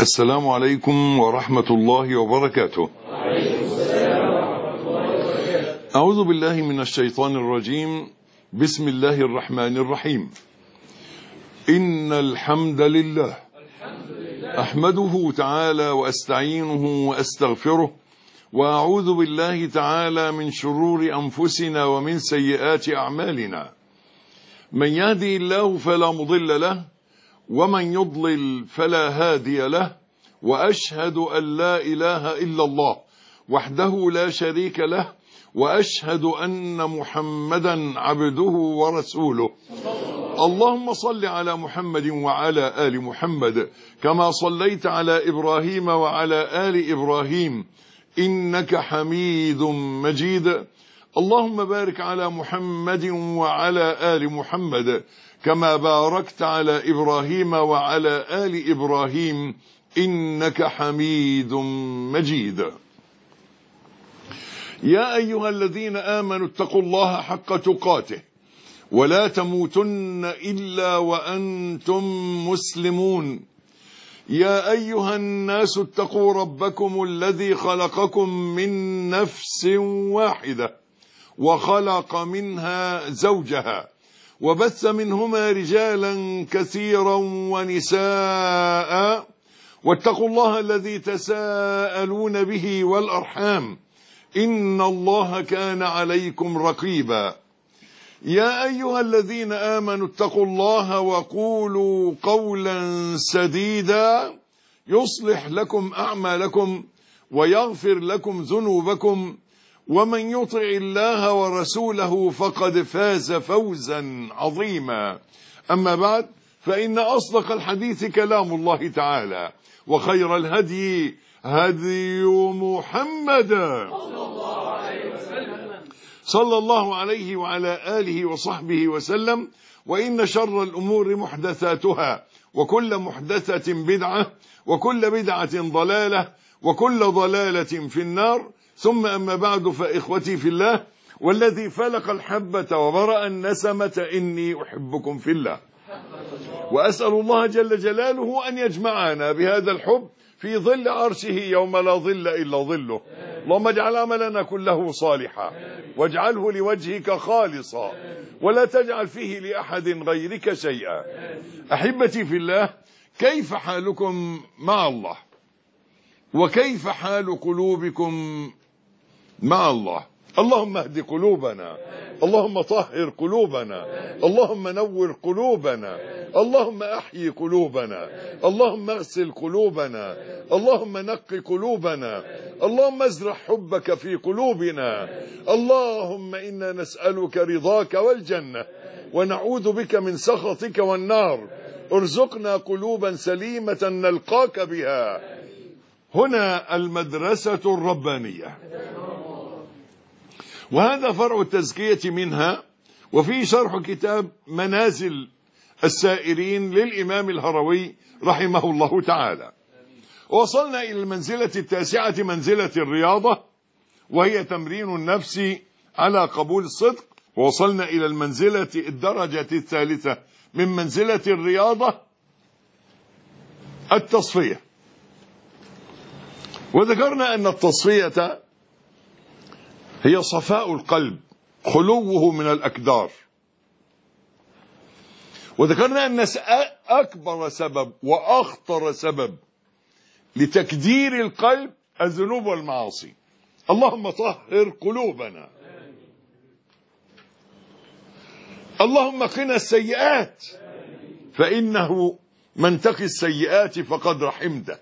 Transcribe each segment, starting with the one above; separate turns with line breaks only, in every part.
السلام عليكم ورحمة الله وبركاته. أعوذ بالله من الشيطان الرجيم. بسم الله الرحمن الرحيم. إن الحمد لله أحمده تعالى وأستعينه وأستغفره، وأعوذ بالله تعالى من شرور أنفسنا ومن سيئات أعمالنا. من يهدي الله فلا مضل له، ومن يضلل فلا هادي له، وأشهد أن لا إله إلا الله وحده لا شريك له، وأشهد أن محمدا عبده ورسوله. اللهم صل على محمد وعلى آل محمد كما صليت على إبراهيم وعلى آل إبراهيم إنك حميد مجيد. اللهم بارك على محمد وعلى آل محمد كما باركت على إبراهيم وعلى آل إبراهيم إنك حميد مجيد. يا أيها الذين آمنوا اتقوا الله حق تقاته ولا تموتن إلا وأنتم مسلمون. يا أيها الناس اتقوا ربكم الذي خلقكم من نفس واحدة وخلق منها زوجها وبث منهما رجالا كثيرا ونساء، واتقوا الله الذي تساءلون به والأرحام إن الله كان عليكم رقيبا. يا أيها الذين آمنوا اتقوا الله وقولوا قولا سديدا يصلح لكم أعمالكم ويغفر لكم ذنوبكم، ومن يطع الله ورسوله فقد فاز فوزا عظيما. أما بعد، فإن أصدق الحديث كلام الله تعالى، وخير الهدي هدي محمد صلى الله عليه وعلى آله وصحبه وسلم. وإن شر الأمور محدثاتها، وكل محدثة بدعة، وكل بدعة ضلالة، وكل ضلالة في النار. ثم أما بعد، فإخوتي في الله والذي فلق الحبة وبرأ النسمة إني أحبكم في الله، وأسأل الله جل جلاله أن يجمعنا بهذا الحب في ظل عرشه يوم لا ظل إلا ظله. اللهم اجعل عملنا كله صالحا، واجعله لوجهك خالصا، ولا تجعل فيه لأحد غيرك شيئا. أحبتي في الله، كيف حالكم مع الله؟ وكيف حال قلوبكم مع الله؟ اللهم اهد قلوبنا، اللهم طهر قلوبنا، اللهم نور قلوبنا، اللهم احيي قلوبنا، اللهم اغسل قلوبنا، اللهم نق قلوبنا، اللهم ازرع حبك في قلوبنا. اللهم إنا نسألك رضاك والجنة، ونعوذ بك من سخطك والنار. ارزقنا قلوبا سليمة نلقاك بها. هنا المدرسة الربانية، وهذا فرع التزكية منها، وفي شرح كتاب منازل السائرين للإمام الهروي رحمه الله تعالى. وصلنا إلى المنزلة التاسعة، منزلة الرياضة، وهي تمرين النفس على قبول الصدق. ووصلنا إلى المنزلة الدرجة الثالثة من منزلة الرياضة، التصفية. وذكرنا أن التصفية هي صفاء القلب، خلوه من الأكدار. وذكرنا أن أكبر سبب وأخطر سبب لتكدير القلب الذنوب والمعاصي. اللهم طهر قلوبنا، اللهم قنا السيئات، فإنه من تقي السيئات فقد رحمته،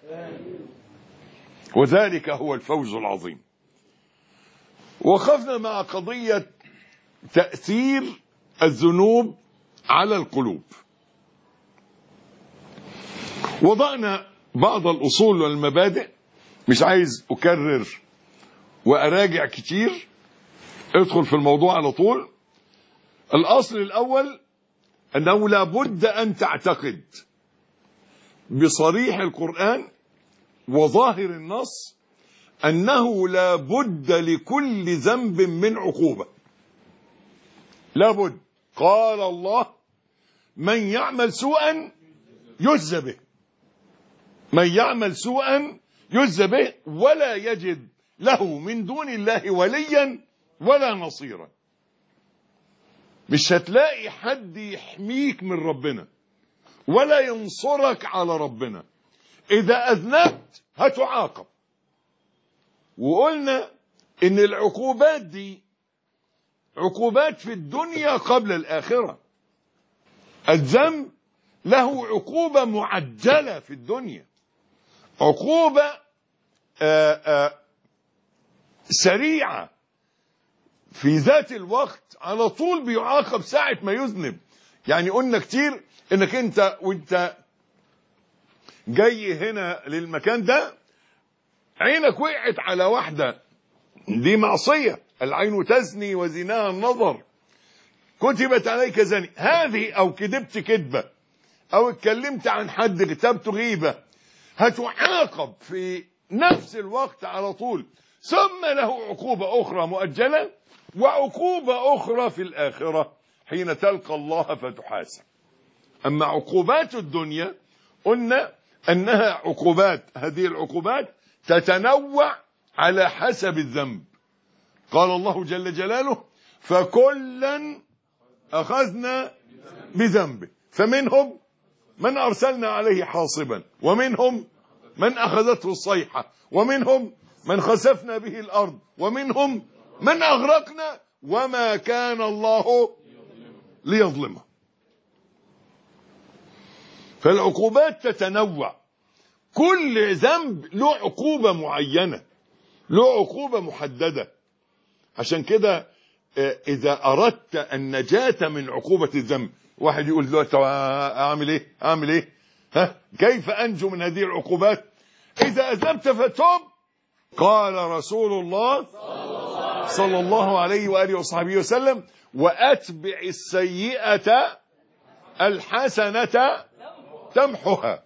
وذلك هو الفوز العظيم. وقفنا مع قضية تأثير الذنوب على القلوب. وضعنا بعض الأصول والمبادئ، مش عايز أكرر وأراجع كتير، ادخل في الموضوع على طول. الأصل الأول أنه لا بد أن تعتقد بصريح القرآن وظاهر النص أنه لا بد لكل ذنب من عقوبة. لا بد. قال الله: من يعمل سوءا يجزى به. من يعمل سوءا يجزى به ولا يجد له من دون الله وليا ولا نصيرا. مش هتلاقي حد يحميك من ربنا ولا ينصرك على ربنا. إذا أذنبت هتعاقب. وقلنا إن العقوبات دي عقوبات في الدنيا قبل الآخرة. الذنب له عقوبة معجلة في الدنيا، عقوبة سريعة في ذات الوقت، على طول بيعاقب ساعة ما يذنب. يعني قلنا كتير انك انت وانت جاي هنا للمكان ده عينك وقعت على واحدة، دي معصية، العين تزني وزناها النظر، كتبت عليك زني هذه، او كذبت كذبة، او اتكلمت عن حد اغتبت غيبة، هتعاقب في نفس الوقت على طول. ثم له عقوبة أخرى مؤجلة وعقوبة أخرى في الآخرة حين تلقى الله فتحاسب. أما عقوبات الدنيا قلنا أنها عقوبات، هذه العقوبات تتنوع على حسب الذنب. قال الله جل جلاله فكلا أخذنا بذنبه فمنهم من أرسلنا عليه حاصبا ومنهم من أخذته الصيحة ومنهم من خسفنا به الأرض ومنهم من أغرقنا وما كان الله ليظلمه. فالعقوبات تتنوع، كل ذنب له عقوبة معينة، له عقوبة محددة. عشان كده إذا أردت النجاة من عقوبة الذنب، واحد يقول دلوقتي أعمل إيه؟ كيف أنجو من هذه العقوبات؟ إذا أذنبت فتوب. قال رسول الله صلى الله عليه وآله وصحبه وسلم وأتبع السيئة الحسنة تمحها.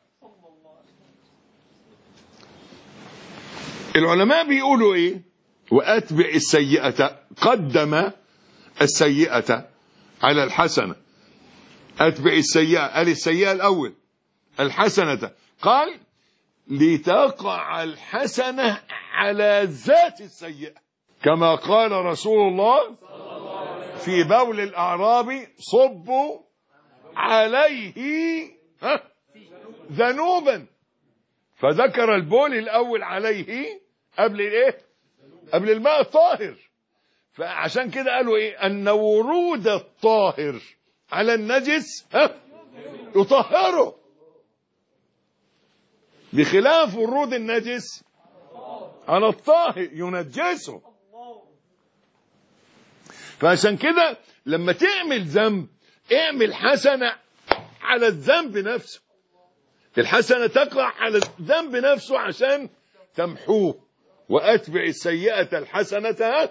العلماء بيقولوا إيه؟ وأتبع السيئة، قدم السيئة على الحسنة. أتبع السيئة، قال السيئة الأول، الحسنة قال لتقع الحسنة على ذات السيئة، كما قال رسول الله في بول الأعرابي صبوا عليه ذنوبا، فذكر البول الأول عليه قبل الايه؟ قبل الماء الطاهر. فعشان كده قالوا ايه؟ أن ورود الطاهر على النجس يطهره، بخلاف ورود النجس على الطاهر ينجسه. فعشان كده لما تعمل ذنب اعمل حسنة على الذنب نفسه، الحسنة تقع على الذنب نفسه عشان تمحوه. وأتبع السيئة الحسنة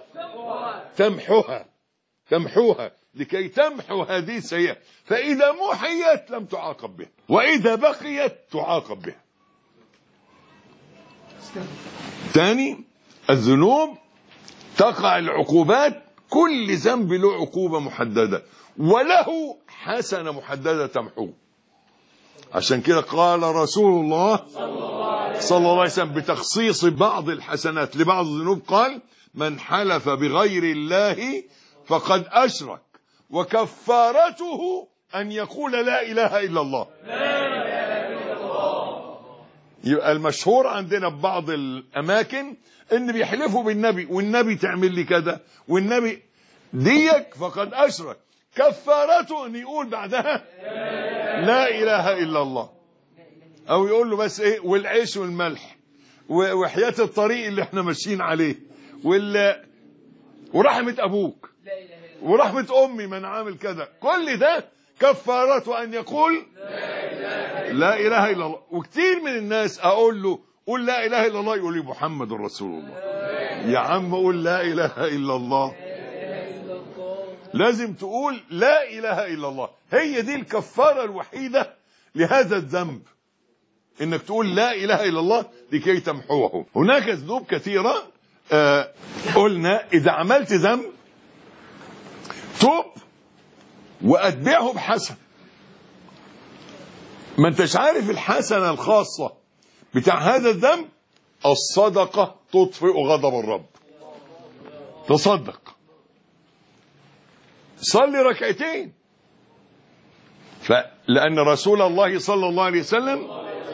تمحوها لكي تمحو هذه السيئة، فإذا محيت لم تعاقب بها، وإذا بقيت تعاقب بها. ثاني، الذنوب تقع العقوبات، كل ذنب له عقوبة محددة وله حسنة محددة تمحوه. عشان كده قال رسول الله صلى الله عليه وسلم بتخصيص بعض الحسنات لبعض الذنوب، قال من حلف بغير الله فقد أشرك وكفارته أن يقول لا إله إلا الله. يبقى المشهور عندنا في بعض الأماكن إن بيحلفوا بالنبي، والنبي تعمل لي كذا، والنبي ديك فقد أشرك، كفارته أن يقول بعدها لا إله إلا الله، أو يقول له بس إيه والعيش والملح وحياة الطريق اللي احنا ماشيين عليه ورحمة أبوك ورحمة أمي من عامل كذا، كل ده كفارته أن يقول لا إله إلا الله. وكتير من الناس أقول له قول لا إله إلا الله، يقول لي محمد رسول الله. يا عم قول لا إله إلا الله، لازم تقول لا إله إلا الله، هي دي الكفارة الوحيدة لهذا الذنب، إنك تقول لا إله إلا الله لكي تمحوه. هناك ذنوب كثيرة قلنا إذا عملت ذنب توب وأتبعه بحسن. ما انتش عارف الحسنة الخاصة بتاع هذا الذنب الصدقة تطفئ غضب الرب. تصدق، صلي ركعتين. لأن رسول الله صلى الله عليه وسلم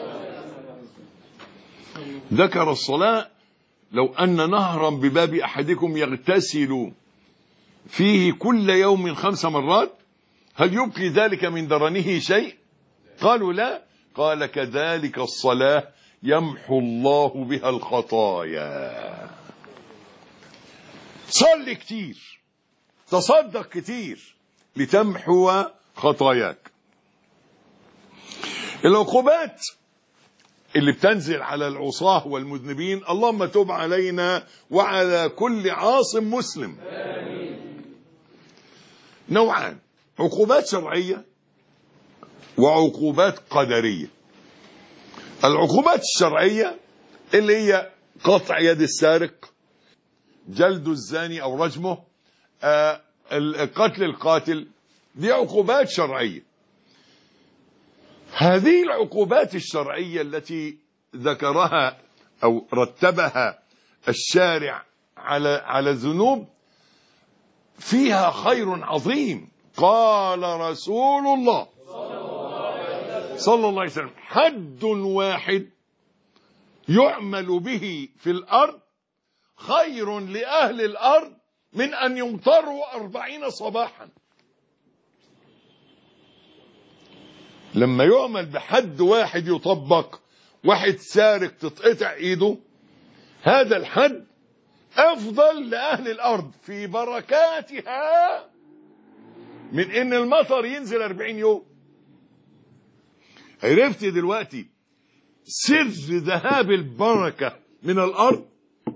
ذكر الصلاة: لو أن نهرا بباب أحدكم يغتسل فيه كل يوم 5 مرات هل يبقي ذلك من درنه شيء؟ قالوا لا. قال: كذلك الصلاة يمحو الله بها الخطايا. صل كتير، تصدق كتير لتمحو خطاياك. العقوبات اللي بتنزل على العصاة والمذنبين: اللهم تب علينا وعلى كل عاص مسلم. نوعان: عقوبات شرعية وعقوبات قدرية. العقوبات الشرعية اللي هي قطع يد السارق، جلد الزاني أو رجمه، قتل القاتل، دي عقوبات شرعية. هذه العقوبات الشرعية التي ذكرها أو رتبها الشارع على الذنوب فيها خير عظيم. قال رسول الله صلى الله عليه وسلم: حد واحد يعمل به في الأرض خير لأهل الأرض من أن يمطروا 40 صباحا. لما يعمل بحد واحد يطبق، واحد سارق تتقطع ايده، هذا الحد افضل لأهل الأرض في بركاتها من ان المطر ينزل 40 يوم. عرفت دلوقتي سر ذهاب البركة من الأرض؟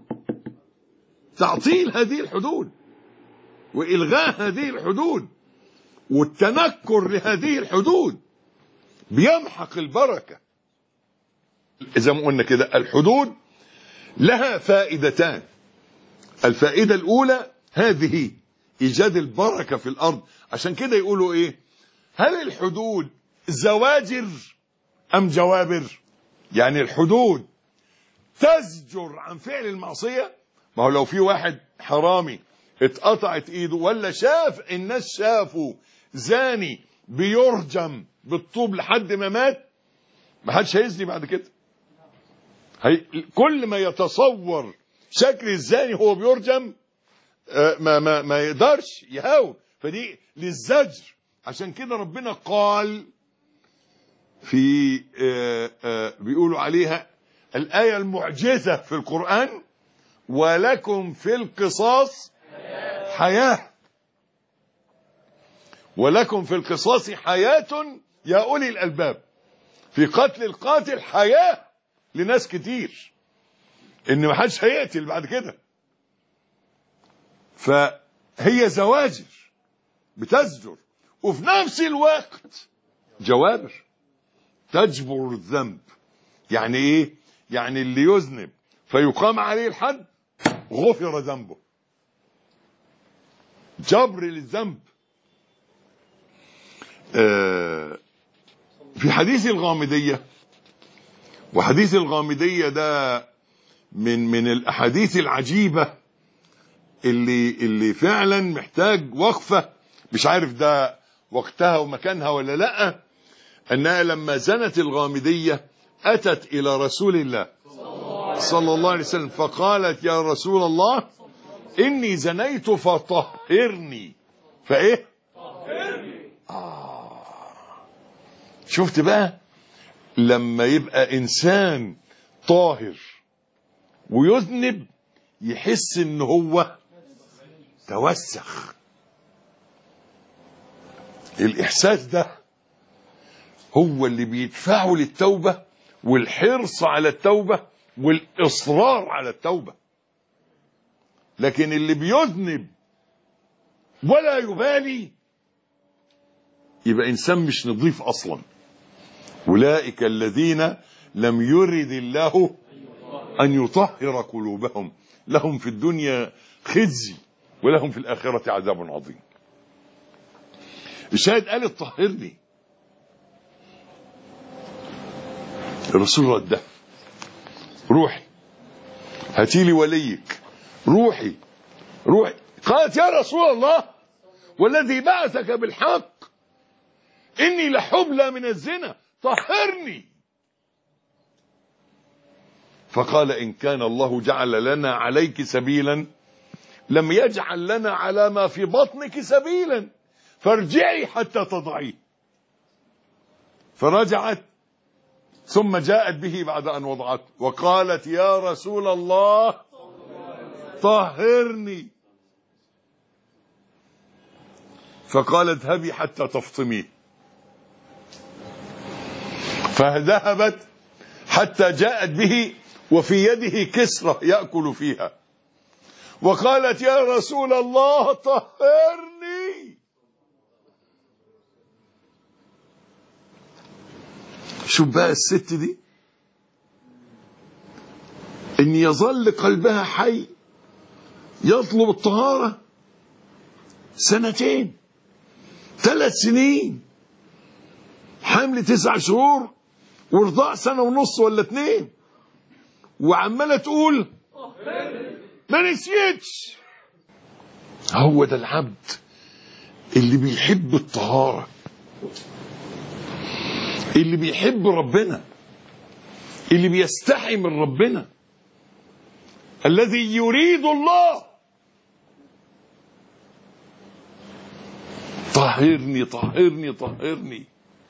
تعطيل هذه الحدود وإلغاء هذه الحدود والتنكر لهذه الحدود بيمحق البركة. إذا ما قلنا كده، الحدود لها فائدتان. الفائدة الأولى هذه إيجاد البركة في الأرض. عشان كده يقولوا إيه؟ هل الحدود زواجر أم جوابر؟ يعني الحدود تزجر عن فعل المعصية. ما هو لو في واحد حرامي اتقطعت ايده، ولا الناس شافوا زاني بيرجم بالطوب لحد ما مات، ما حدش هيزني بعد كده. كل ما يتصور شكل الزاني هو بيرجم ما يقدرش يهاون. فدي للزجر. عشان كده ربنا قال في بيقولوا عليها الآية المعجزة في القرآن: ولكم في القصاص حياة. ولكم في القصاص حياة يا أولي الألباب. في قتل القاتل حياة لناس كتير، إن ما حدش هيقتل بعد كده. فهي زواجر بتزجر، وفي نفس الوقت جوابر تجبر الذنب. يعني ايه؟ يعني اللي يذنب فيقام عليه الحد غفر ذنبه، جبر للذنب. في حديث الغامدية، وحديث الغامدية ده من الأحاديث العجيبة اللي فعلا محتاج وقفة، مش عارف ده وقتها ومكانها ولا لأ. أنها لما زنت الغامدية أتت إلى رسول الله صلى الله عليه وسلم فقالت: يا رسول الله، إني زنيت فطهرني. فإيه؟ طهرني. شفت بقى لما يبقى إنسان طاهر ويذنب يحس إن هو توسخ. الإحساس ده هو اللي بيدفعه للتوبة والحرص على التوبة والإصرار على التوبة. لكن اللي بيذنب ولا يبالي يبقى إنسان مش نظيف أصلا. أولئك الذين لم يرد الله أن يطهر قلوبهم لهم في الدنيا خزي ولهم في الآخرة عذاب عظيم. الشاهد قال: طهرني. الرسول رده روحي هاتي لي وليك، روحي. قالت يا رسول الله والذي بعثك بالحق إني لحبلى من الزنا طهرني. فقال إن كان الله جعل لنا عليك سبيلا لم يجعل لنا على ما في بطنك سبيلا، فارجعي حتى تضعيه. فرجعت ثم جاءت به بعد أن وضعته وقالت يا رسول الله طهرني. فقال اذهبي حتى تفطميه. فذهبت حتى جاءت به وفي يده كسرة يأكل فيها، وقالت يا رسول الله طهرني. شوف بقى الست دي ان يظل قلبها حي يطلب الطهارة 2 3 سنين، حمل 9 شهور ورضاع 1.5 سنة ولا 2، وعمالة تقول ما نسيتش. هو ده العبد اللي بيحب الطهارة، اللي بيحب ربنا، اللي بيستحي من ربنا، الذي يريد الله. طهرني طهرني طهرني.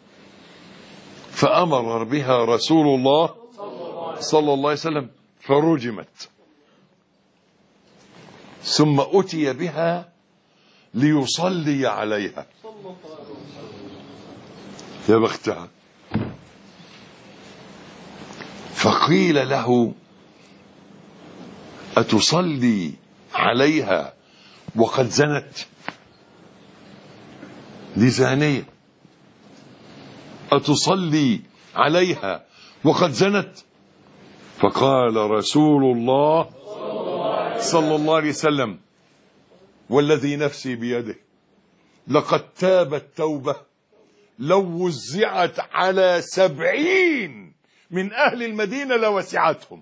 فأمر بها رسول الله صلى الله عليه وسلم فرجمت، ثم أتي بها ليصلي عليها. يا بختها. فقيل له أتصلي عليها وقد زنت؟ دي زانية. أتصلي عليها وقد زنت؟ فقال رسول الله صلى الله عليه وسلم والذي نفسي بيده لقد تابت توبة لو وزعت على 70 من أهل المدينة لوسعتهم.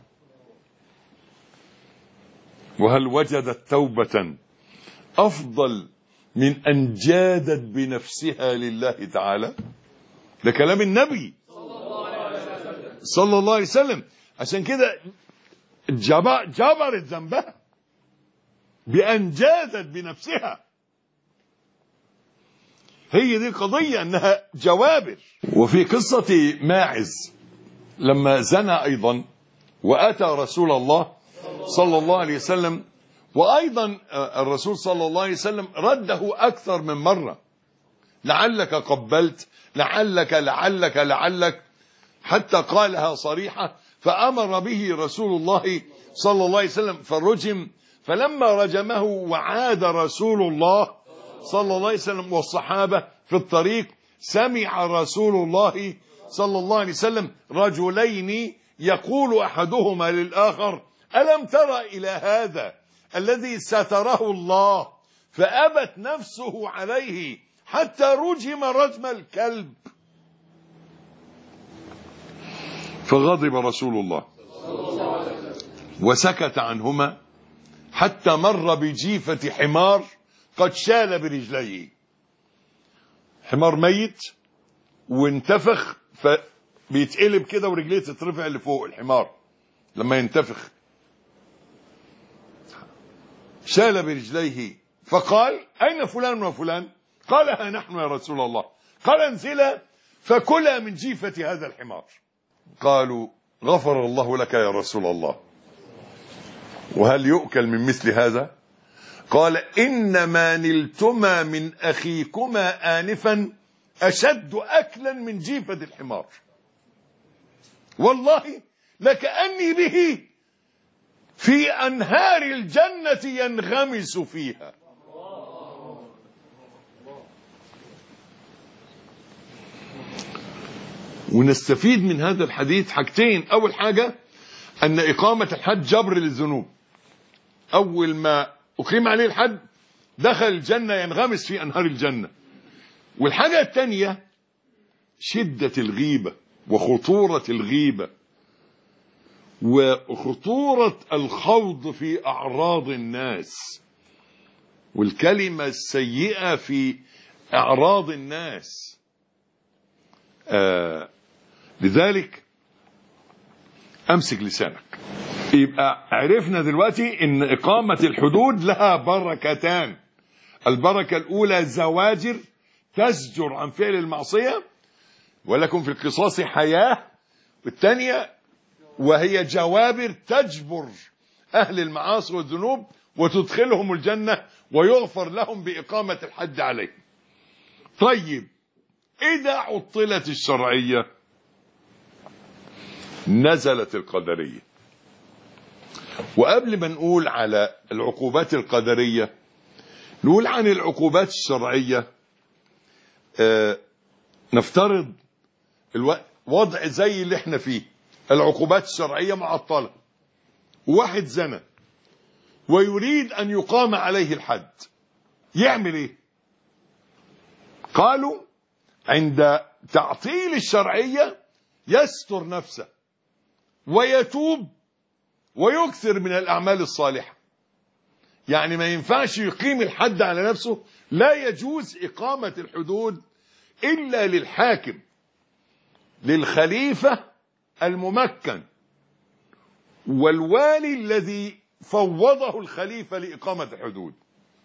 وهل وجدت توبة أفضل من أن جادت بنفسها لله تعالى؟ ده كلام النبي صلى الله عليه وسلم. عشان كده جبرت ذنبها بأن جادت بنفسها. هي دي القضية، أنها جوابر. وفي قصة ماعز لما زنى أيضا وأتى رسول الله صلى الله عليه وسلم، وأيضا الرسول صلى الله عليه وسلم رده أكثر من مرة، لعلك قبلت، لعلك، حتى قالها صريحة. فأمر به رسول الله صلى الله عليه وسلم فرجم. فلما رجمه وعاد رسول الله صلى الله عليه وسلم والصحابة في الطريق، سمع رسول الله صلى الله عليه وسلم رجلين يقول أحدهما للآخر ألم تر إلى هذا الذي ستره الله فأبت نفسه عليه حتى رجم رجم الكلب؟ فغضب رسول الله وسكت عنهما حتى مر بجيفة حمار قد شال برجليه. حمار ميت وانتفخ فبيتقلب كده ورجليه تترفع لفوق. الحمار لما ينتفخ شال برجليه. فقال أين فلان وفلان؟ قال ها نحن يا رسول الله. قال انزلا فكلا من جيفة هذا الحمار. قالوا غفر الله لك يا رسول الله، وهل يؤكل من مثل هذا؟ قال إنما نلتما من أخيكما آنفا أشد أكلا من جيفة الحمار، والله لكأني به في أنهار الجنة ينغمس فيها. ونستفيد من هذا الحديث حاجتين. أول حاجة أن إقامة الحد جبر للذنوب. أول ما أقيم عليه الحد دخل الجنة ينغمس في أنهار الجنة. والحاجة الثانية شدة الغيبة وخطورة الغيبة وخطورة الخوض في أعراض الناس والكلمة السيئة في أعراض الناس. لذلك أمسك لسانك. يبقى عرفنا دلوقتي إن إقامة الحدود لها بركتان. البركة الأولى زواجر تزجر عن فعل المعصية ولكم في القصاص حياة، والثانية وهي جوابر تجبر أهل المعاصي والذنوب وتدخلهم الجنة ويغفر لهم بإقامة الحد عليهم. طيب إذا عطلت الشرعية نزلت القدرية. وقبل ما نقول على العقوبات القدرية نقول عن العقوبات الشرعية. نفترض وضع زي اللي احنا فيه، العقوبات الشرعية معطلة، وواحد زنى ويريد أن يقام عليه الحد، يعمل ايه؟ قالوا عند تعطيل الشرعية يستر نفسه ويتوب ويكثر من الأعمال الصالحة. يعني ما ينفعش يقيم الحد على نفسه، لا يجوز إقامة الحدود إلا للحاكم، للخليفة الممكن والوالي الذي فوضه الخليفة لإقامة الحدود.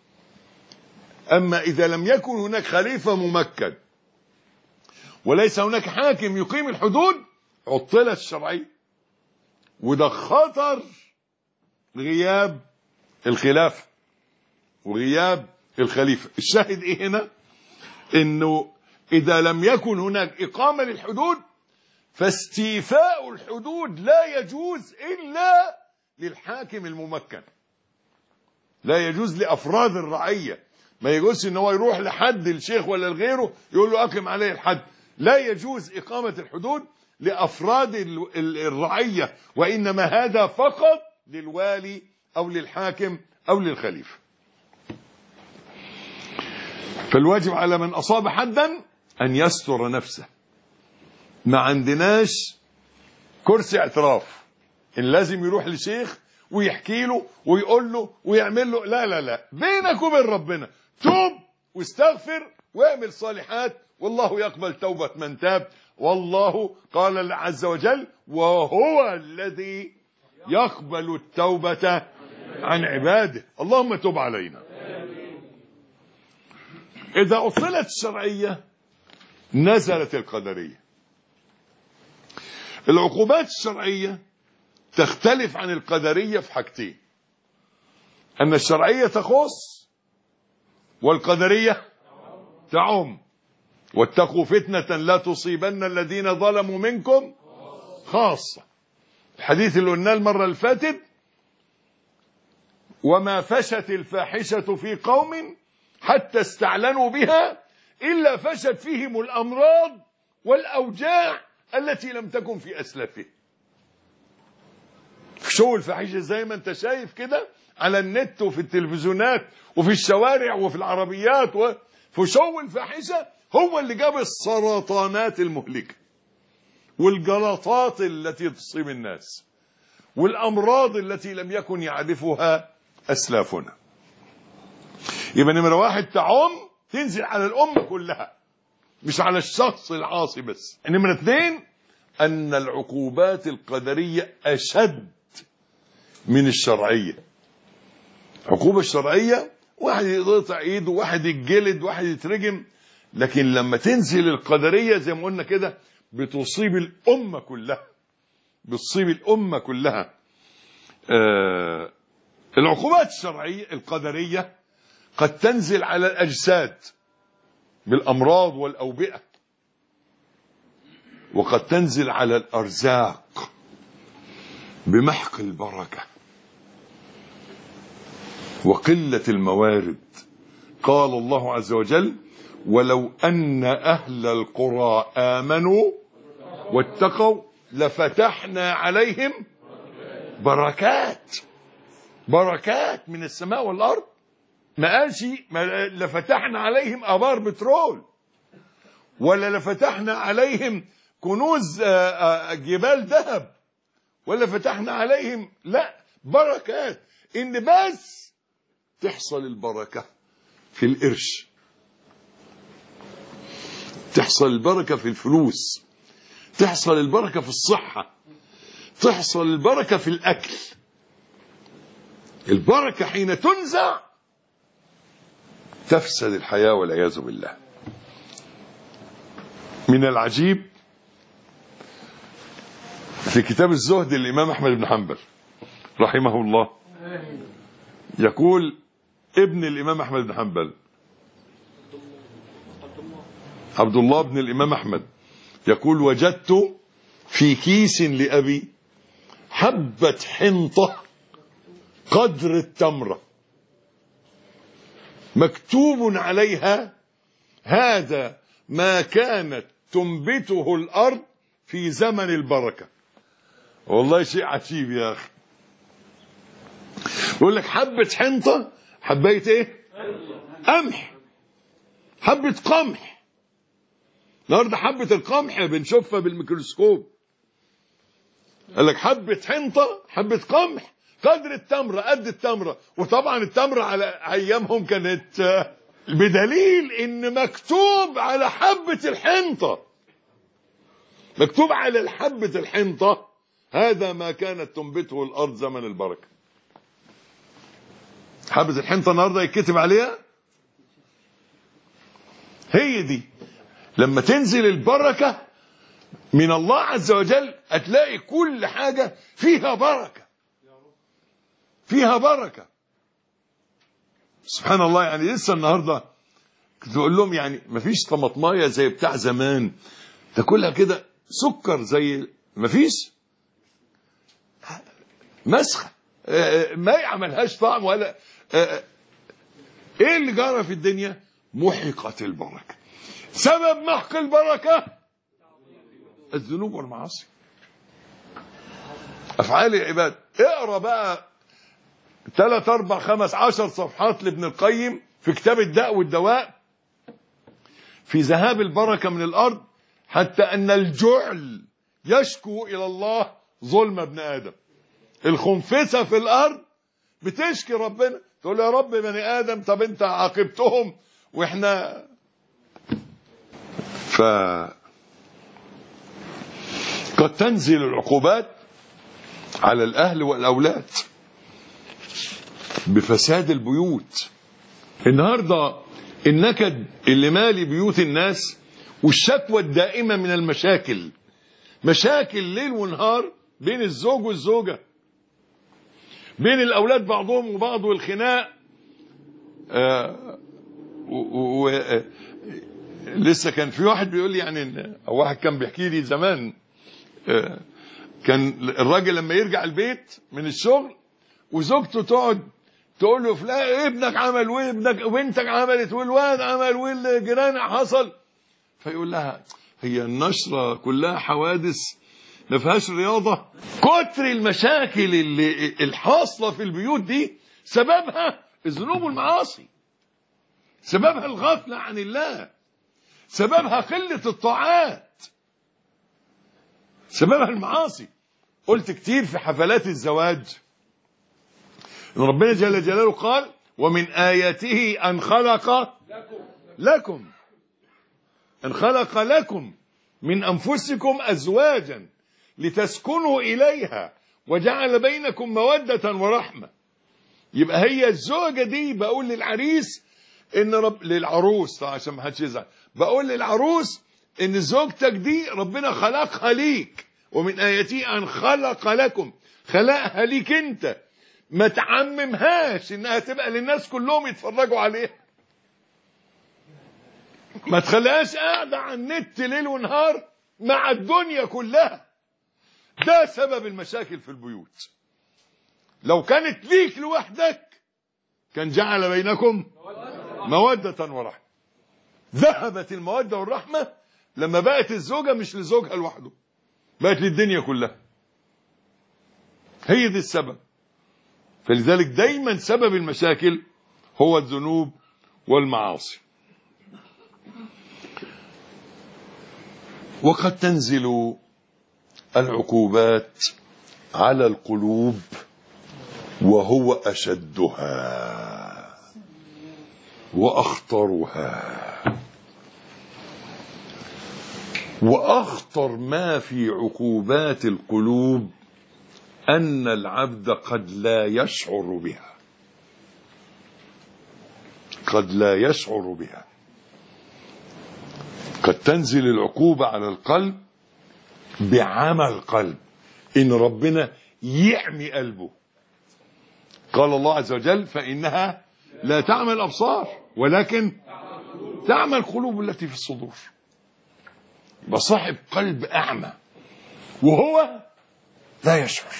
أما إذا لم يكن هناك خليفة ممكن وليس هناك حاكم يقيم الحدود عطلت الشرعية، وده خطر غياب الخلافة وغياب الخليفة. الشاهد إيه هنا؟ إنه إذا لم يكن هناك إقامة للحدود فاستيفاء الحدود لا يجوز إلا للحاكم الممكن، لا يجوز لأفراد الرعية. ما يجوز إن هو يروح لحد الشيخ ولا لغيره يقول له أقم عليه الحد. لا يجوز إقامة الحدود لأفراد الرعية، وإنما هذا فقط للوالي أو للحاكم أو للخليفة. فالواجب على من أصاب حدا أن يستر نفسه. ما عندناش كرسي اعتراف إن لازم يروح لشيخ ويحكي له ويقول له ويعمل له. لا لا لا، بينك وبين ربنا توب واستغفر واعمل صالحات، والله يقبل توبة من تاب. والله قال عز وجل وهو الذي يقبل التوبة عن عباده. اللهم تب علينا. إذا أصلت الشرعية نزلت القدرية. العقوبات الشرعية تختلف عن القدرية في حاجتين: أن الشرعية تخص والقدرية تعم. واتقوا فتنة لا تصيبن الذين ظلموا منكم خاصة. الحديث اللي قلناه المرة اللي فاتت: وما فشت الفاحشة في قوم حتى استعلنوا بها إلا فشت فيهم الأمراض والأوجاع التي لم تكن في أسلافهم. في شو الفاحشة زي ما انت شايف كده على النت وفي التلفزيونات وفي الشوارع وفي العربيات، وفي شو الفاحشة هو اللي جاب السرطانات المهلكة والجلطات التي تصيب الناس والأمراض التي لم يكن يعرفها أسلافنا. يبقى نمرة واحد تعم، تنزل على الأمة كلها مش على الشخص العاصي بس. نمرة اثنين أن العقوبات القدرية أشد من الشرعية. العقوبة الشرعية واحد يقطع ايده، واحد يتجلد، واحد يترجم، لكن لما تنزل القدرية زي ما قلنا كده بتصيب الأمة كلها، بتصيب الأمة كلها. العقوبات الشرعية القدرية قد تنزل على الأجساد بالأمراض والأوبئة، وقد تنزل على الأرزاق بمحق البركة وقلة الموارد. قال الله عز وجل ولو أن أهل القرى آمنوا واتقوا لفتحنا عليهم بركات من السماء والأرض. ما قالش لفتحنا عليهم آبار بترول ولا لفتحنا عليهم كنوز جبال ذهب ولا فتحنا عليهم، لا، بركات. ان بس تحصل البركة في القرش، تحصل البركة في الفلوس، تحصل البركة في الصحة، تحصل البركة في الأكل. البركة حين تنزع تفسد الحياة والعياذ بالله. من العجيب في كتاب الزهد الإمام أحمد بن حنبل رحمه الله، يقول ابن الإمام أحمد بن حنبل عبد الله بن الإمام أحمد يقول: وجدت في كيس لأبي حبة حنطة قدر التمرة مكتوب عليها: هذا ما كانت تنبته الأرض في زمن البركة. والله شيء عجيب يا أخي. يقول لك حبة حنطة، حباية ايه؟ قمح، حبة قمح. النهارده حبة القمح بنشوفها بالميكروسكوب. قال لك حبة حنطة، حبة قمح قدر التمرة، قد التمرة. وطبعا التمرة على ايامهم كانت بدليل ان مكتوب على حبة الحنطة، مكتوب على حبة الحنطة: هذا ما كانت تنبته الارض زمن البركة. حبة الحنطة النهارده يتكتب عليها. هي دي لما تنزل البركة من الله عز وجل هتلاقي كل حاجة فيها بركة، فيها بركة. سبحان الله. يعني لسه النهارده كنت اقول لهم يعني مفيش طماطمايه زي بتاع زمان تاكلها كده سكر زي مفيش، مسخه، ما يعملهاش طعم ولا ايه اللي جرى في الدنيا؟ محقت البركه. سبب محق البركه الذنوب والمعاصي، افعال العباد. اقرا بقى 3 4 5 10 صفحات لابن القيم في كتاب الداء والدواء في ذهاب البركه من الارض، حتى ان الجعل يشكو الى الله ظلم ابن ادم. الخنفسه في الارض بتشكي ربنا، تقول يا رب بني ادم طب انت عاقبتهم واحنا قد تنزل العقوبات على الاهل والاولاد بفساد البيوت. النهارده النكد اللي مالي بيوت الناس والشكوى الدائمه من المشاكل، مشاكل ليل ونهار بين الزوج والزوجه، بين الاولاد بعضهم وبعض، والخناق. لسه كان في واحد بيقول لي يعني، او واحد كان بيحكي لي زمان، كان الراجل لما يرجع البيت من الشغل وزوجته تقعد تقول له فلان ابنك عمل وابنك وبنتك عملت والواد عمل والجيران حصل، فيقول لها هي النشرة كلها حوادث ما فيهاش رياضة؟ كتر المشاكل اللي الحاصلة في البيوت دي سببها الذنوب والمعاصي، سببها الغفلة عن الله، سببها قلة الطاعات، سببها المعاصي. قلت كتير في حفلات الزواج ان ربنا جل جلاله قال: ومن آياته أن خلق لكم أن خلق لكم من أنفسكم أزواجا لتسكنوا إليها وجعل بينكم مودة ورحمة. يبقى هي الزوجة دي، بقول للعريس ان للعروس عشان ما حدش يزعل، بقول للعروس ان زوجتك دي ربنا خلقها ليك، ومن آياته أن خلق لكم، خلقها ليك انت، ما تعممهاش انها تبقى للناس كلهم يتفرجوا عليها، ما تخليهاش قاعدة على النت ليل ونهار مع الدنيا كلها. ده سبب المشاكل في البيوت. لو كانت ليك لوحدك كان جعل بينكم مودة ورحمة. ذهبت المودة والرحمة لما بقت الزوجة مش لزوجها لوحده، بقت للدنيا كلها. هي دي السبب. فلذلك دايما سبب المشاكل هو الذنوب والمعاصي. وقد تنزل العقوبات على القلوب وهو أشدها وأخطرها. وأخطر ما في عقوبات القلوب أن العبد قد لا يشعر بها، قد لا يشعر بها. قد تنزل العقوبة على القلب بعمى القلب، إن ربنا يعمي قلبه. قال الله عز وجل: فإنها لا تعمى الأبصار ولكن تعمى القلوب التي في الصدور. بصاحب قلب أعمى وهو لا يشعر،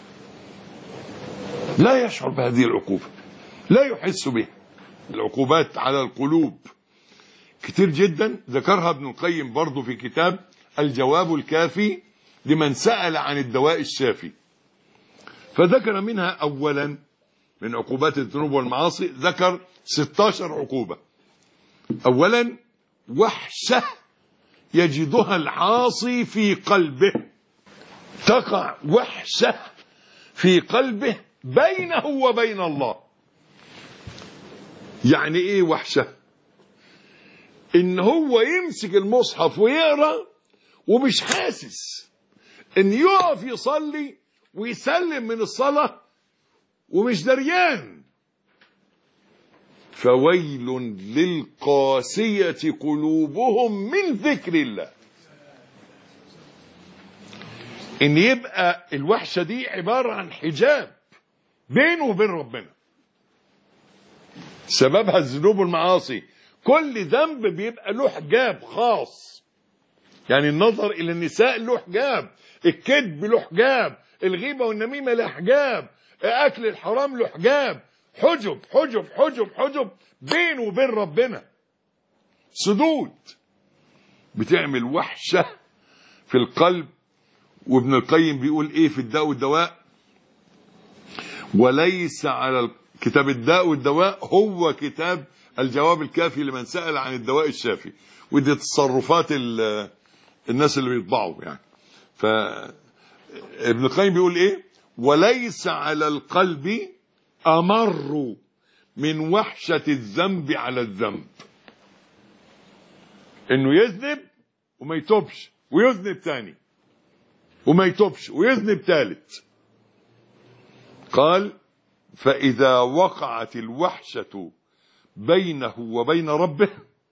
لا يشعر بهذه العقوبة، لا يحس بها. العقوبات على القلوب كتير جدا، ذكرها ابن القيم برضو في كتاب الجواب الكافي لمن سأل عن الدواء الشافي. فذكر منها أولا من عقوبات الذنوب والمعاصي، ذكر 16 عقوبة. أولا وحشة يجدها العاصي في قلبه، تقع وحشة في قلبه بينه وبين الله. يعني ايه وحشة؟ ان هو يمسك المصحف ويقرأ ومش حاسس، ان يقف يصلي ويسلم من الصلاة ومش دريان. فويل للقاسية قلوبهم من ذكر الله. ان يبقى الوحشة دي عبارة عن حجاب بينه وبين ربنا، سببها الذنوب والمعاصي. كل ذنب بيبقى له حجاب خاص، يعني النظر الى النساء له حجاب، الكذب له حجاب، الغيبة والنميمة له حجاب، اكل الحرام له حجاب. حجب حجب حجب حجب بينه وبين ربنا، سدود بتعمل وحشة في القلب. وابن القيم بيقول ايه في الداء والدواء؟ وليس على كتاب الداء والدواء هو كتاب الجواب الكافي لمن سأل عن الدواء الشافي، ودي تصرفات الناس اللي بيطبعوا يعني. فابن القيم بيقول ايه؟ وليس على القلب أمر من وحشة الذنب على الذنب. انه يذنب وما يتوبش، ويذنب تاني وما يتوبش، ويذنب ثالث. قال: فإذا وقعت الوحشة بينه وبين ربه،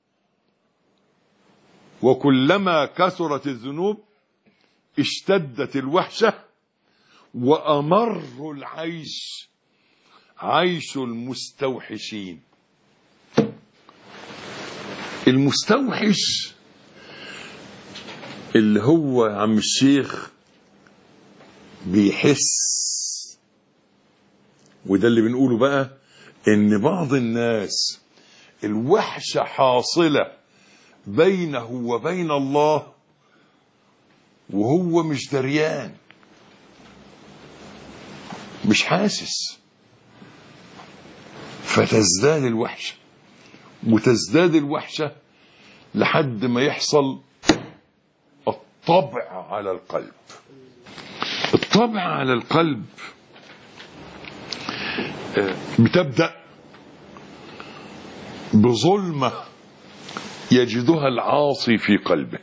وكلما كثرت الذنوب اشتدت الوحشة، وأمر العيش عيش المستوحشين. المستوحش اللي هو عم الشيخ بيحس، وده اللي بنقوله بقى، ان بعض الناس الوحشة حاصلة بينه وبين الله وهو مش دريان، مش حاسس، فتزداد الوحشة وتزداد الوحشة لحد ما يحصل الطبع على القلب. الطبع على القلب بتبدأ بظلمة يجدها العاصي في قلبه،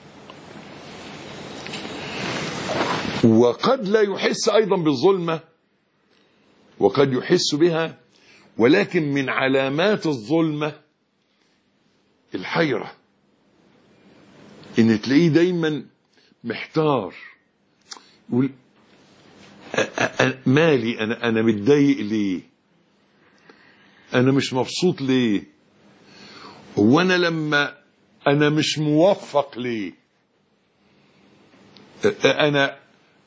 وقد لا يحس أيضا بالظلمة وقد يحس بها، ولكن من علامات الظلمة الحيرة، إن تلاقيه دايما محتار، يقول مالي أنا متضايق ليه؟ أنا مش مبسوط ليه؟ هو أنا لما أنا مش موفق ليه؟ أنا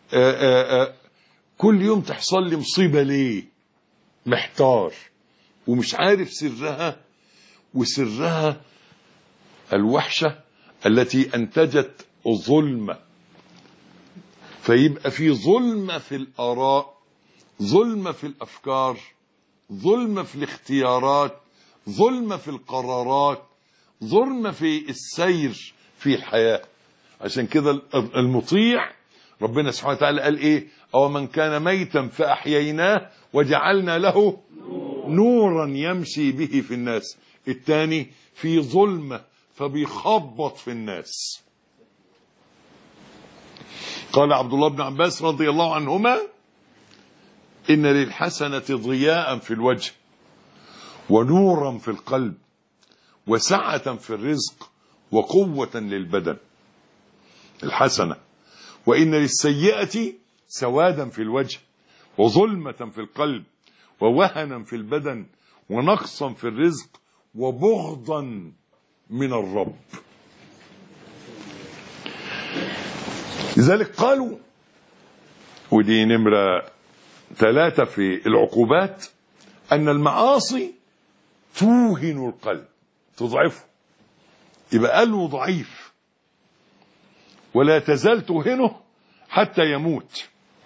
كل يوم تحصل لي مصيبة ليه؟ محتار ومش عارف سرها، وسرها الوحشة التي أنتجت ظلمة. فيبقى في ظلمة في الآراء، ظلمة في الأفكار، ظلمة في الاختيارات، ظلمة في القرارات، ظلمة في السير في الحياة. عشان كده المطيع ربنا سبحانه وتعالى قال ايه؟ او من كان ميتا فاحييناه وجعلنا له نورا يمشي به في الناس. الثاني في ظلمة فبيخبط في الناس. قال عبد الله بن عباس رضي الله عنهما: إن للحسنة ضياء في الوجه ونورا في القلب وسعة في الرزق وقوة للبدن. الحسنة. وإن للسيئة سوادا في الوجه وظلمة في القلب ووهنا في البدن ونقصا في الرزق وبغضا من الرب. لذلك قالوا، ودي نمرة 3 في العقوبات، أن المعاصي توهن القلب، تضعفه، يبقى قلبه ضعيف، ولا تزال توهنه حتى يموت.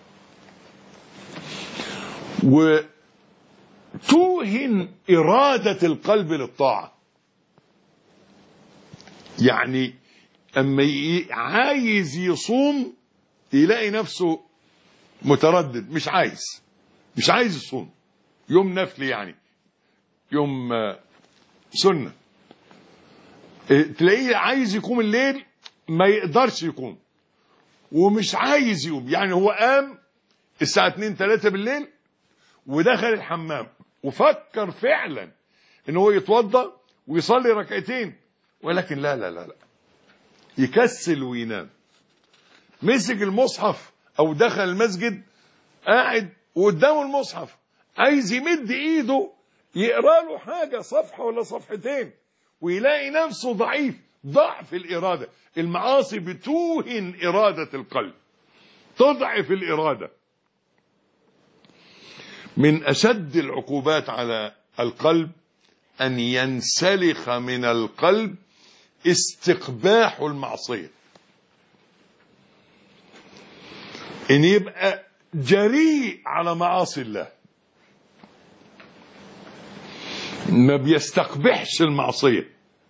وتوهن إرادة القلب للطاعة. يعني أما عايز يصوم يلاقي نفسه متردد، مش عايز يصوم يوم نفل، يعني يوم سنة، تلاقيه عايز يقوم الليل ما يقدرش يقوم، ومش عايز يقوم. يعني هو قام الساعة 2-3 بالليل ودخل الحمام وفكر فعلا ان هو يتوضى ويصلي ركعتين، ولكن لا لا لا لا، يكسل وينام. مسك المصحف او دخل المسجد قاعد وقدامه المصحف عايز يمد ايده يقرا له حاجه، صفحه ولا صفحتين، ويلاقي نفسه ضعيف، ضعف الاراده. المعاصي بتوهن اراده القلب، تضعف الاراده. من اشد العقوبات على القلب ان ينسلخ من القلب استقباح المعصيه، ان يبقى جريء على معاصي الله، ما بيستقبحش المعصيه،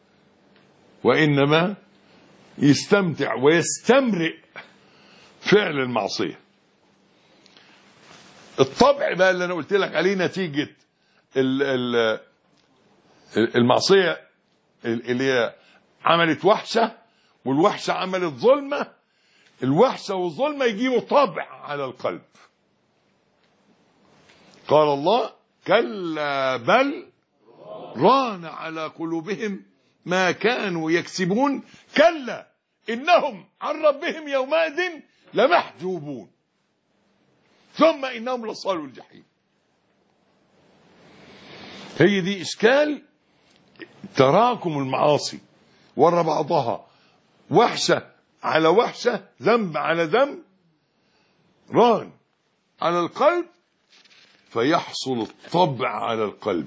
وانما يستمتع ويستمرئ فعل المعصيه. الطبع بقى اللي انا قلت لك عليه نتيجه المعصيه اللي هي عملت وحشه، والوحشه عملت ظلمه، الوحشه والظلمه يجيبوا طبع على القلب. قال الله: كلا بل ران على قلوبهم ما كانوا يكسبون كلا إنهم عن ربهم يومئذ لمحجوبون ثم إنهم لصالوا الجحيم. هي دي إشكال تراكم المعاصي ورا بعضها، وحشة على وحشة، ذنب على ذنب، ران على القلب، فيحصل الطبع على القلب.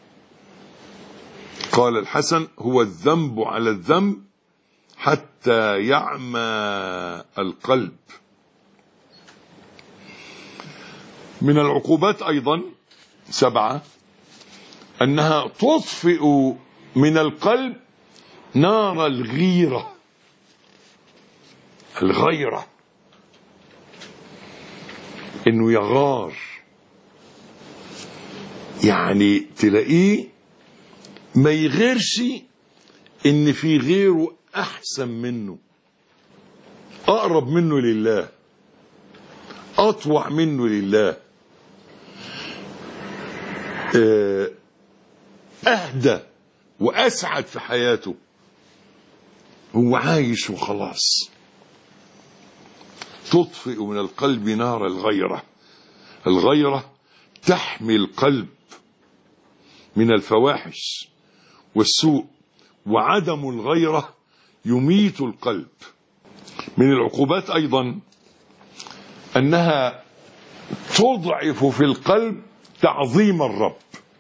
قال الحسن: هو الذنب على الذنب حتى يعمى القلب. من العقوبات أيضا 7 أنها تطفئ من القلب نار الغيرة. الغيرة إنه يغار، يعني تلاقيه ما يغيرش إن في غيره أحسن منه، أقرب منه لله، أطوع منه لله، أهدى وأسعد في حياته، هو عايش وخلاص. تطفئ من القلب نار الغيرة. الغيرة تحمي القلب من الفواحش والسوء، وعدم الغيرة يميت القلب. من العقوبات أيضا أنها تضعف في القلب تعظيم الرب.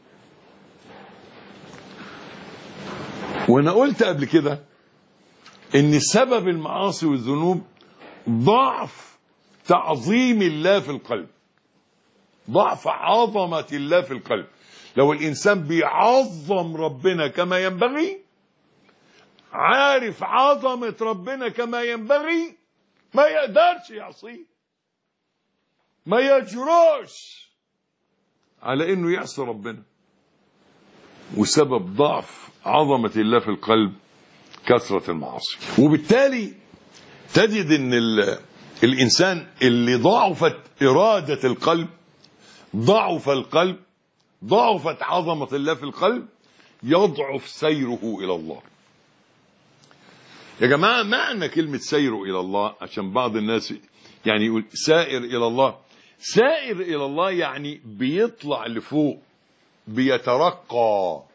وأنا قلت قبل كده إن سبب المعاصي والذنوب ضعف تعظيم الله في القلب، ضعف عظمة الله في القلب. لو الإنسان بيعظم ربنا كما ينبغي، عارف عظمة ربنا كما ينبغي، ما يقدرش يعصيه، ما يجروش على انه يعصي ربنا. وسبب ضعف عظمة الله في القلب كثرة المعاصي. وبالتالي تجد ان الانسان اللي ضعفت ارادة القلب، ضعف القلب، ضعفت عظمة الله في القلب، يضعف سيره الى الله. يا جماعة معنى كلمة سيره الى الله، عشان بعض الناس يعني يقول سائر الى الله. سائر الى الله يعني بيطلع لفوق، بيترقى.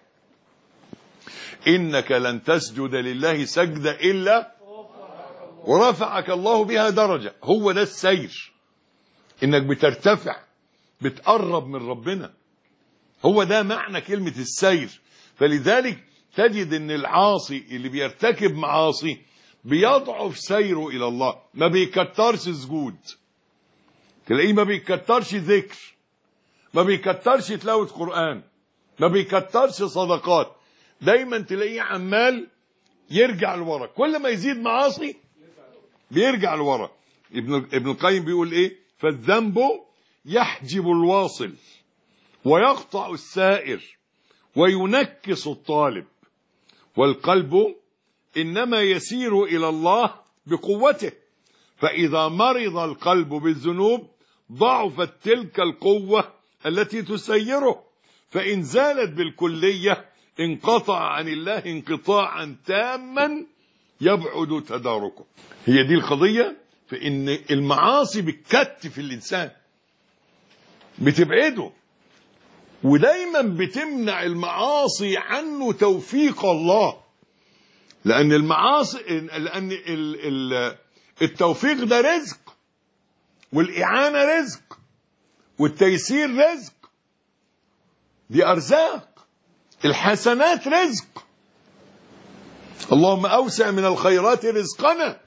إنك لن تسجد لله سجدة إلا ورفعك الله بها درجة. هو ده السير، إنك بترتفع، بتقرب من ربنا. هو ده معنى كلمة السير. فلذلك تجد إن العاصي اللي بيرتكب معاصي بيضعف سيره إلى الله. ما بيكترش سجود، تلاقيه ما بيكترش ذكر، ما بيكترش تلاوة قرآن، ما بيكترش صدقات. دايما تلاقيه عمال يرجع لورا، كل ما يزيد معاصي بيرجع لورا. ابن القيم بيقول ايه؟ فالذنب يحجب الواصل ويقطع السائر وينكس الطالب، والقلب انما يسير الى الله بقوته، فاذا مرض القلب بالذنوب ضعفت تلك القوة التي تسيره، فإن زالت بالكلية انقطع عن الله انقطاعا تاما يبعد تداركه. هي دي القضية، في ان المعاصي بتكتف الانسان، بتبعده، ودايما بتمنع المعاصي عنه توفيق الله. لان المعاصي، لان التوفيق ده رزق، والاعانة رزق، والتيسير رزق، دي ارزاق. الحسنات رزق. اللهم اوسع من الخيرات رزقنا.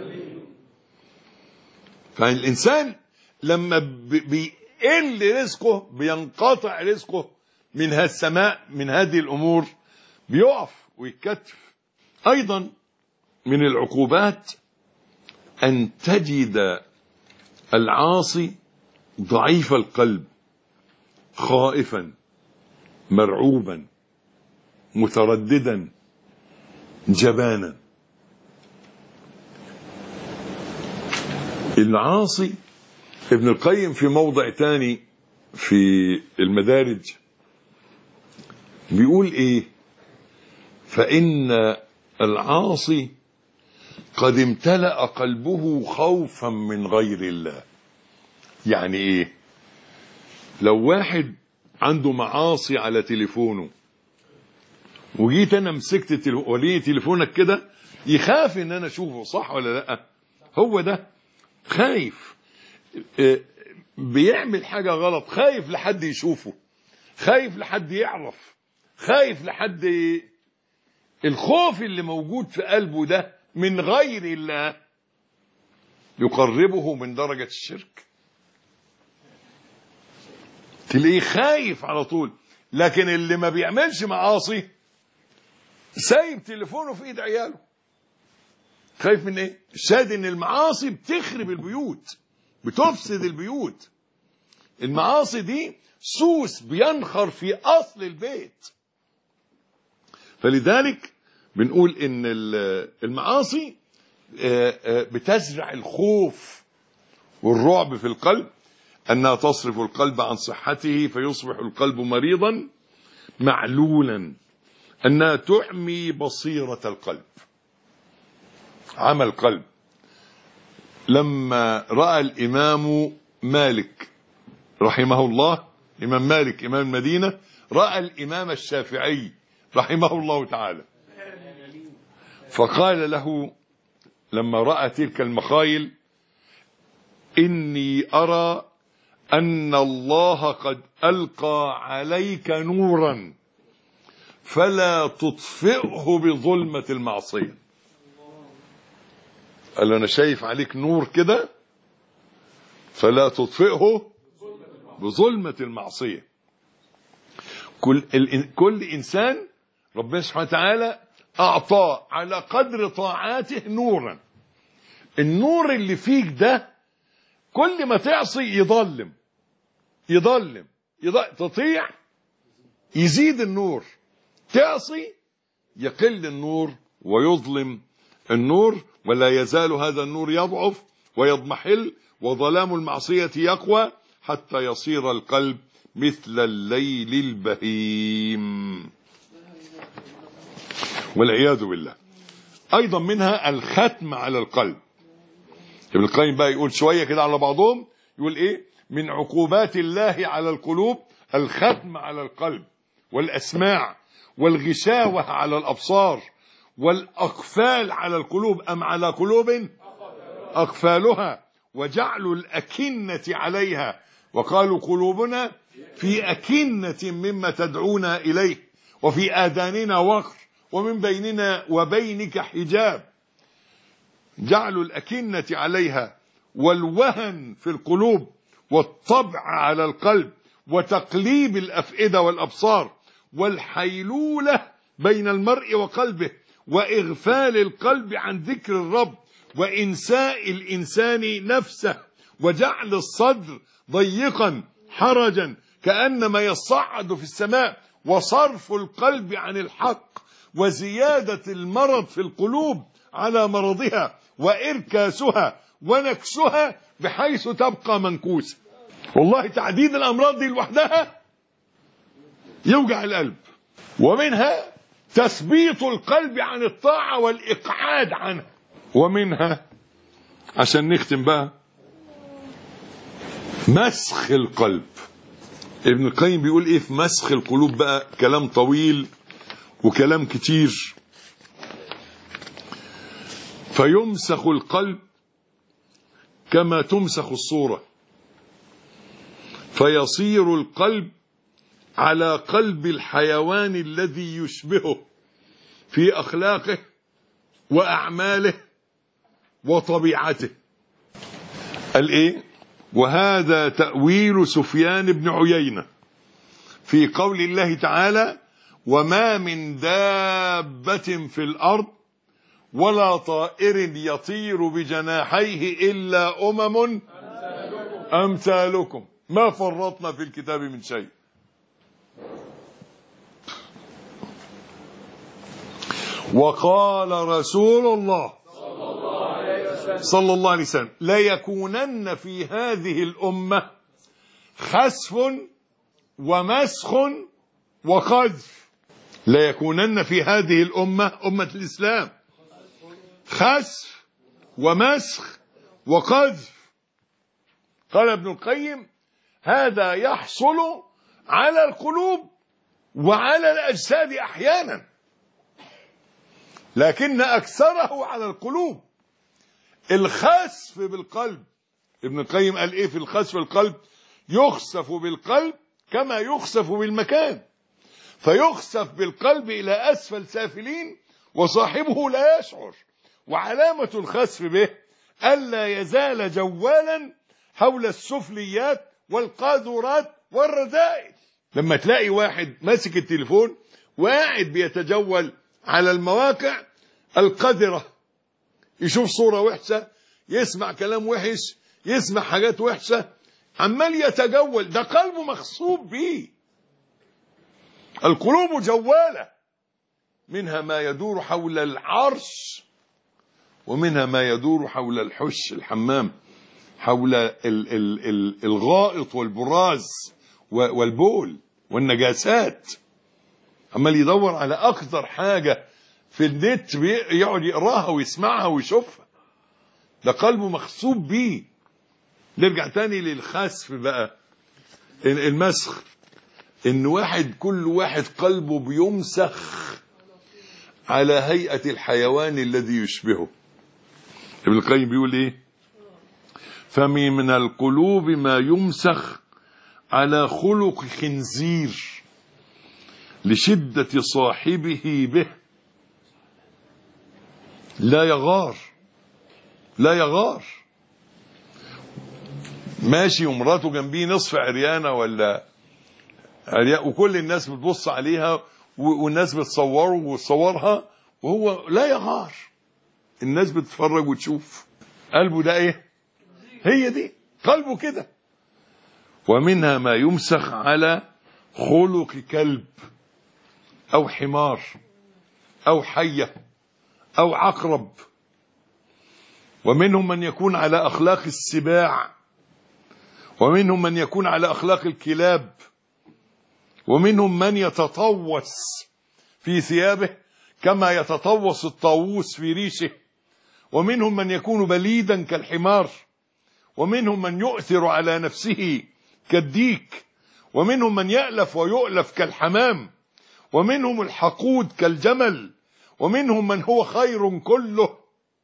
فالإنسان لما بيقل رزقه، بينقطع رزقه من السماء، من هذه الأمور، بيقف ويتكتف. أيضا من العقوبات أن تجد العاصي ضعيف القلب، خائفا، مرعوبا، مترددا، جبانا. العاصي ابن القيم في موضع تاني في المدارج بيقول ايه؟ فإن العاصي قد امتلأ قلبه خوفا من غير الله. يعني ايه؟ لو واحد عنده معاصي على تليفونه، وجيت انا مسكت وليه تليفونك كده، يخاف ان انا اشوفه، صح ولا لا؟ هو ده خايف، بيعمل حاجة غلط، خايف لحد يشوفه، خايف لحد يعرف، خايف لحد. الخوف اللي موجود في قلبه ده من غير الله يقربه من درجة الشرك. تلاقيه خايف على طول. لكن اللي ما بيعملش معاصي سايب تليفونه في ايد عياله، خايف من ايه؟ شاهد ان المعاصي بتخرب البيوت، بتفسد البيوت. المعاصي دي سوس بينخر في اصل البيت. فلذلك بنقول ان المعاصي بتزرع الخوف والرعب في القلب، انها تصرف القلب عن صحته فيصبح القلب مريضا معلولا، انها تعمي بصيرة القلب، عمى القلب. لما رأى الإمام مالك رحمه الله، إمام مالك إمام المدينة، رأى الإمام الشافعي رحمه الله تعالى، فقال له لما رأى تلك المخايل: إني أرى أن الله قد ألقى عليك نورا فلا تطفئه بظلمة المعصية. قال له: أنا شايف عليك نور كده، فلا تطفئه بظلمة المعصية. كل إنسان ربنا سبحانه وتعالى أعطاه على قدر طاعاته نورا. النور اللي فيك ده كل ما تعصي يضلم تطيع يزيد النور، تعصي يقل النور ويظلم النور، ولا يزال هذا النور يضعف ويضمحل، وظلام المعصية يقوى حتى يصير القلب مثل الليل البهيم والعياذ بالله. أيضا منها الختم على القلب. ابن القيم بقى يقول شوية كده على بعضهم، يقول إيه؟ من عقوبات الله على القلوب الختم على القلب، والأسماع، والغشاوة على الأبصار، والأقفال على القلوب، أم على قلوب أقفالها، وجعل الأكنة عليها، وقالوا قلوبنا في أكنة مما تدعونا إليه، وفي آذاننا وقر، ومن بيننا وبينك حجاب. جعل الأكنة عليها، والوهن في القلوب، والطبع على القلب، وتقليب الأفئدة والأبصار، والحيلولة بين المرء وقلبه، وإغفال القلب عن ذكر الرب، وإنساء الإنسان نفسه، وجعل الصدر ضيقا حرجا كأنما يصعد في السماء، وصرف القلب عن الحق، وزيادة المرض في القلوب على مرضها، وإركاسها ونكسها بحيث تبقى منكوسة. والله تعديد الأمراض دي لوحدها يوجع القلب. ومنها تثبيط القلب عن الطاعة والإقعاد عنها. ومنها عشان نختم بقى مسخ القلب. ابن القيم بيقول ايه في مسخ القلوب بقى؟ كلام طويل وكلام كتير. فيمسخ القلب كما تمسخ الصورة، فيصير القلب على قلب الحيوان الذي يشبهه في أخلاقه وأعماله وطبيعته. قال إيه؟ وهذا تأويل سفيان بن عيينة في قول الله تعالى: وما من دابة في الأرض ولا طائر يطير بجناحيه إلا أمم أمثالكم ما فرطنا في الكتاب من شيء. وقال رسول الله صلى الله عليه وسلم: ليكونن في هذه الأمة خسف ومسخ وقذف. ليكونن في هذه الأمة، أمة الإسلام، خسف ومسخ وقذف. قال ابن القيم: هذا يحصل على القلوب وعلى الأجساد أحيانا، لكن أكثره على القلوب. الخسف بالقلب، ابن القيم قال إيه في الخسف بالقلب؟ يخسف بالقلب كما يخسف بالمكان، فيخسف بالقلب إلى أسفل سافلين وصاحبه لا يشعر. وعلامة الخسف به ألا يزال جوالا حول السفليات والقاذورات والرذائل. لما تلاقي واحد ماسك التليفون وقاعد بيتجول على المواقع القذرة، يشوف صورة وحشة، يسمع كلام وحش، يسمع حاجات وحشة، عمال يتجول، ده قلبه مخصوب بيه. القلوب جوالة، منها ما يدور حول العرش، ومنها ما يدور حول الحش الحمام، حول الغائط والبراز والبول والنجاسات. عمال يدور على أكثر حاجة في النت يقعد يقراها ويسمعها ويشوفها، ده قلبه مخصوب بيه. نرجع تاني للخسف بقى، المسخ، ان كل واحد قلبه بيمسخ على هيئة الحيوان الذي يشبهه. ابن القيم بيقول ايه؟ فمن القلوب ما يمسخ على خلق خنزير لشدة صاحبه به، لا يغار، ماشي ومراته جنبيه نصف عريانة ولا عريان، وكل الناس بتبص عليها والناس بتصوره وتصورها، وهو لا يغار، الناس بتتفرج وتشوف. قلبه ده ايه؟ هي دي قلبه كده. ومنها ما يمسخ على خلق كلب او حمار او حية او عقرب. ومنهم من يكون على اخلاق السباع، ومنهم من يكون على اخلاق الكلاب، ومنهم من يتطوس في ثيابه كما يتطوس الطاووس في ريشه، ومنهم من يكون بليدا كالحمار، ومنهم من يؤثر على نفسه كالديك، ومنهم من يألف ويؤلف كالحمام، ومنهم الحقود كالجمل، ومنهم من هو خير كله،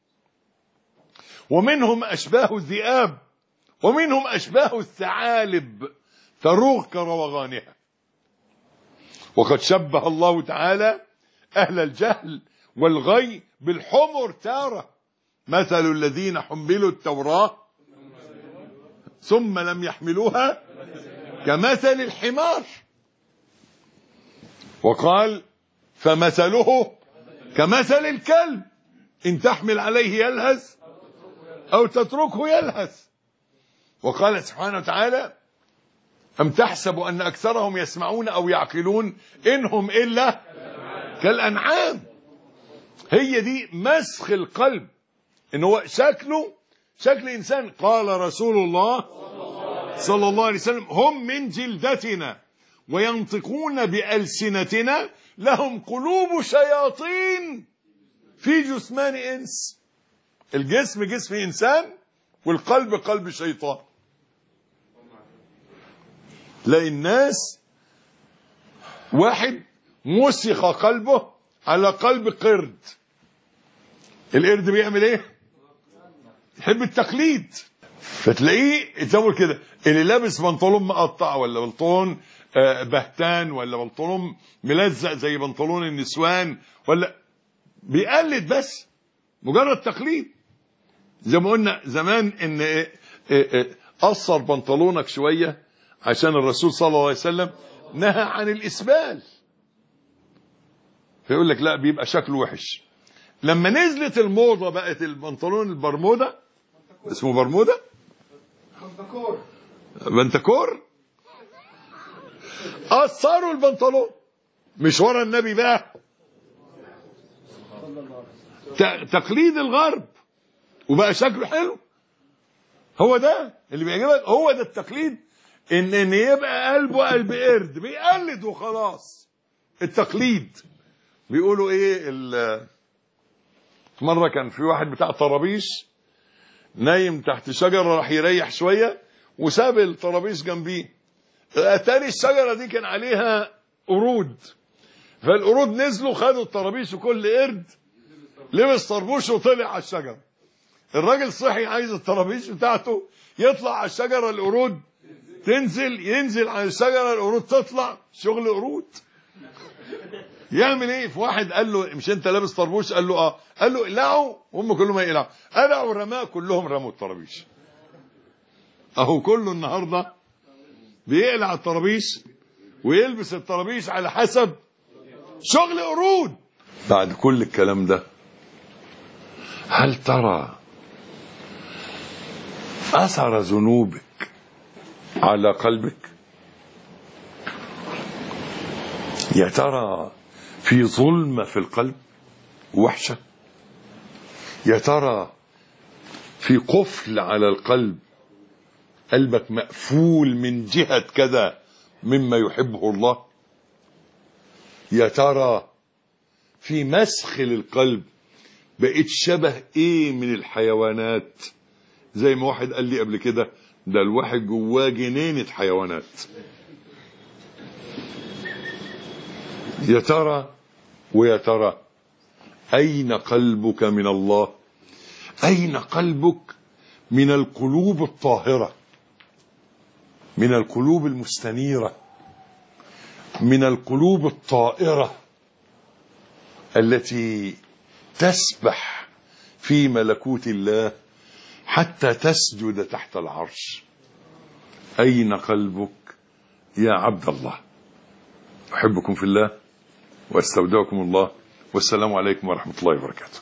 ومنهم أشباه الذئاب، ومنهم أشباه الثعالب تروغ كروغانها. وقد شبه الله تعالى أهل الجهل والغي بالحمر تارة، مثل الذين حملوا التوراة ثم لم يحملوها كمثل الحمار. وقال فمثله كمثل الكلب إن تحمل عليه يلهث أو تتركه يلهث. وقال سبحانه وتعالى أم تحسب أن أكثرهم يسمعون أو يعقلون إنهم إلا كالأنعام. هي دي مسخ القلب، إن هو شكله شكل إنسان. قال رسول الله صلى الله عليه وسلم هم من جلدتنا وينطقون بألسنتنا لهم قلوب شياطين في جثمان إنس. الجسم جسم إنسان والقلب قلب شيطان. تلاقي الناس واحد مسخ قلبه على قلب قرد. القرد بيعمل ايه؟ يحب التقليد. فتلاقيه يتزول كده، اللي لابس بنطلون مقطع ولا بنطلون بهتان ولا بنطلون ملزق زي بنطلون النسوان، ولا بيقلد بس مجرد تقليد. زي ما قلنا زمان ان قصر بنطلونك شويه عشان الرسول صلى الله عليه وسلم نهى عن الاسبال، فيقول لك لا بيبقى شكله وحش. لما نزلت الموضه بقت البنطلون البرمودا، اسمه برمودا بنتكور، قصروا البنطلون مش ورا النبي بقى، تقليد الغرب وبقى شكله حلو. هو ده اللي بيعجبك، هو ده التقليد، ان يبقى قلبه قلب قرد بيقلد وخلاص. التقليد بيقولوا ايه. مره كان في واحد بتاع طرابيش نايم تحت شجره، راح يريح شويه وساب الطرابيش جنبيه. اتاري الشجره دي كان عليها قرود، فالقرود نزلوا خدوا الطرابيش وكل قرد لبس طربوش وطلع على الشجره. الراجل صحي عايز الطرابيش بتاعته يطلع على الشجره، القرود تنزل، ينزل على الشجره القرود تطلع. شغل قرود. يعمل ايه؟ في واحد قال له مش انت لابس طربوش؟ قال له اه. قال له اقلعوا، هم كلهم يقلعوا. قلعوا الرماء كلهم رموا الطرابيش. اهو كله النهارده بيقلع الطرابيش ويلبس الطرابيش على حسب شغل قرود. بعد كل الكلام ده هل ترى أثر ذنوبك على قلبك؟ يا ترى في ظلمة في القلب وحشة؟ يا ترى في قفل على القلب، قلبك مقفول من جهة كذا مما يحبه الله؟ يا ترى في مسخ للقلب، بقيت شبه ايه من الحيوانات؟ زي ما واحد قال لي قبل كده، ده الواحد جواه جنينة حيوانات. يا ترى ويا ترى أين قلبك من الله؟ أين قلبك من القلوب الطاهرة، من القلوب المستنيرة، من القلوب الطائرة التي تسبح في ملكوت الله حتى تسجد تحت العرش؟ أين قلبك يا عبد الله؟ أحبكم في الله واستودعكم الله، والسلام عليكم ورحمة الله وبركاته.